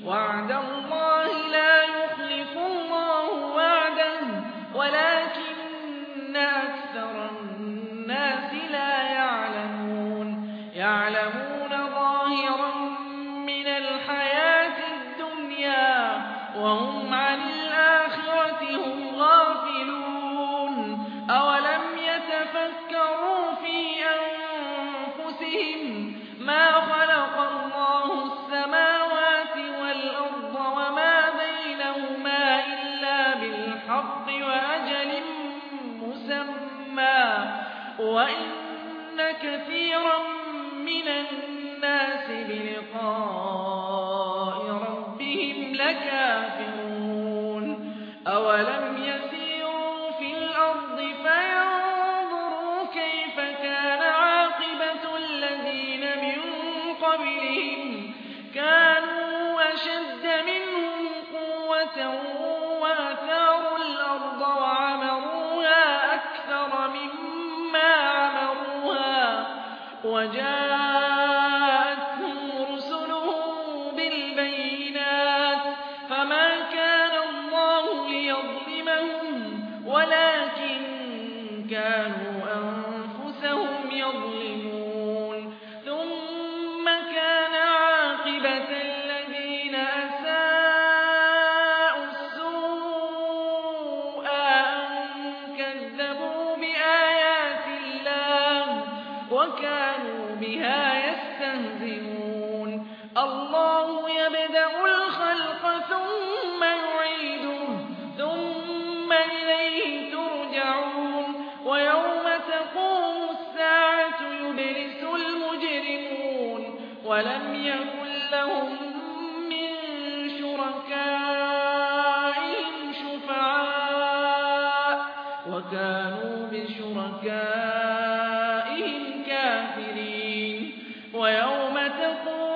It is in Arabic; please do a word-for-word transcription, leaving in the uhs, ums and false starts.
وعد الله لا يخلف الله وعده ولكن أكثر الناس لا يعلمون يعلمون ظاهرا من الحياة الدنيا وهم عن الآخرة هم غافلون أولم يتفكروا في أنفسهم ما خلق الله السماوات والأرض وما بينهما إلا بالحق وأجل مسمى وإن كثيرا من الناس بلقاء ربهم لكافرون أولم يسيروا في الأرض فينظروا كيف كان عاقبة الذين من قبلهم كانوا أشد منهم قوة وأثاروا الأرض وعمروها أكثر مما عمروها وجاءتهم رسلهم بالبينات فما كان الله ليظلمهم ولكن كانوا أنفسهم يظلمون ثم كان عاقبة الذين أساءوا السوء أن كذبوا بآيات الله وكانوا بها يستهزئون الله يبدأ الخلق ثم يعيده ثم إليه ترجعون ويوم تقوم الساعة يبلس المجرمون ولم يكن لهم من شركائهم شفعاء وكانوا بشركائهم كافرين ويوم تقوم